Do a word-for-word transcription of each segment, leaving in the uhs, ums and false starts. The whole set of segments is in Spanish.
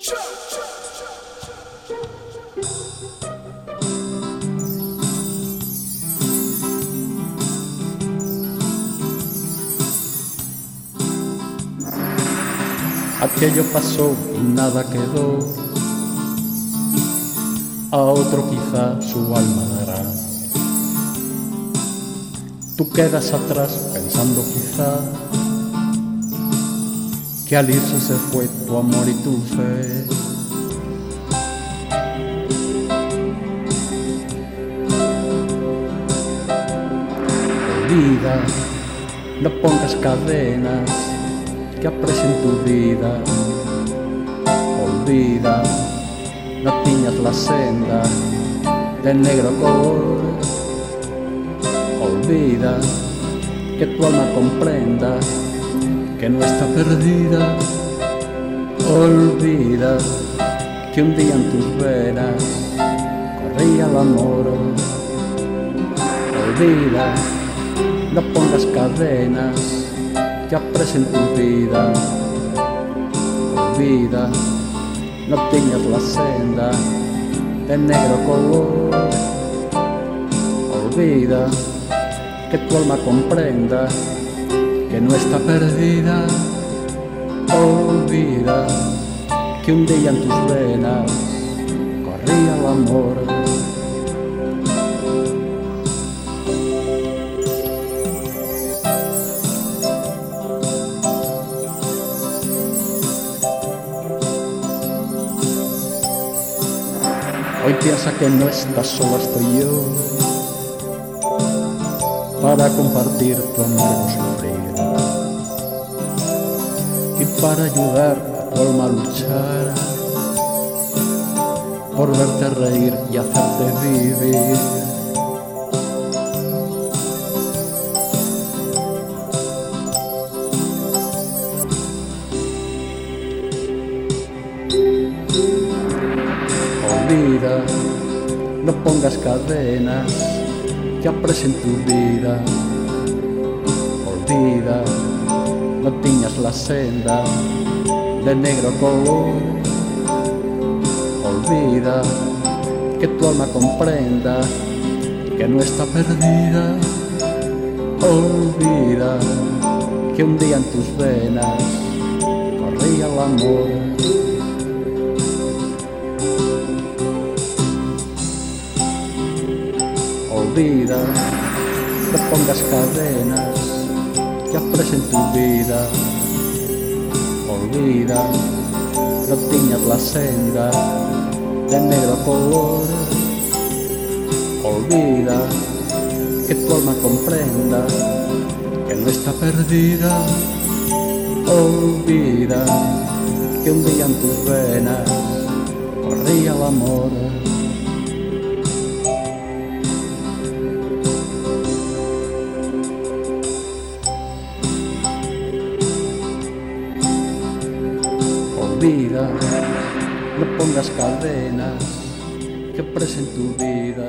Aquello pasó y nada quedó, a otro quizá su alma dará. Tú quedas atrás pensando quizá que al irse se fue tu amor y tu fe. Olvida, no pongas cadenas que apresen tu vida. Olvida, no tiñas la senda de negro color. Olvida, que tu alma comprenda que no está perdida. Olvida, que un día en tus venas corría el amor. Olvida, no pongas cadenas que apresen tu vida. Olvida, no tiñas la senda de negro color. Olvida, que tu alma comprenda que no está perdida. Olvida, que un día en tus venas corría el amor. Hoy piensa que no estás sola, estoy yo para compartir tu amargo sufrir y para ayudar a tu alma a luchar por verte reír y hacerte vivir. Olvida, no pongas cadenas que apresen tu vida. Olvida, no tiñas la senda de negro color. Olvida, que tu alma comprenda que no está perdida. Olvida, que un día en tus venas corría el amor. Olvida, no pongas cadenas que apresen tu vida. Olvida, no tiñas la senda de negro color. Olvida, que tu alma comprenda que no está perdida. Olvida, que un día en tus venas corría el amor. Olvida, no pongas cadenas que apresen tu vida.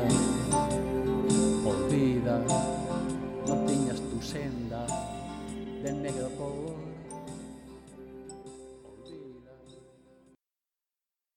Olvida, no tiñas tu senda de negro color.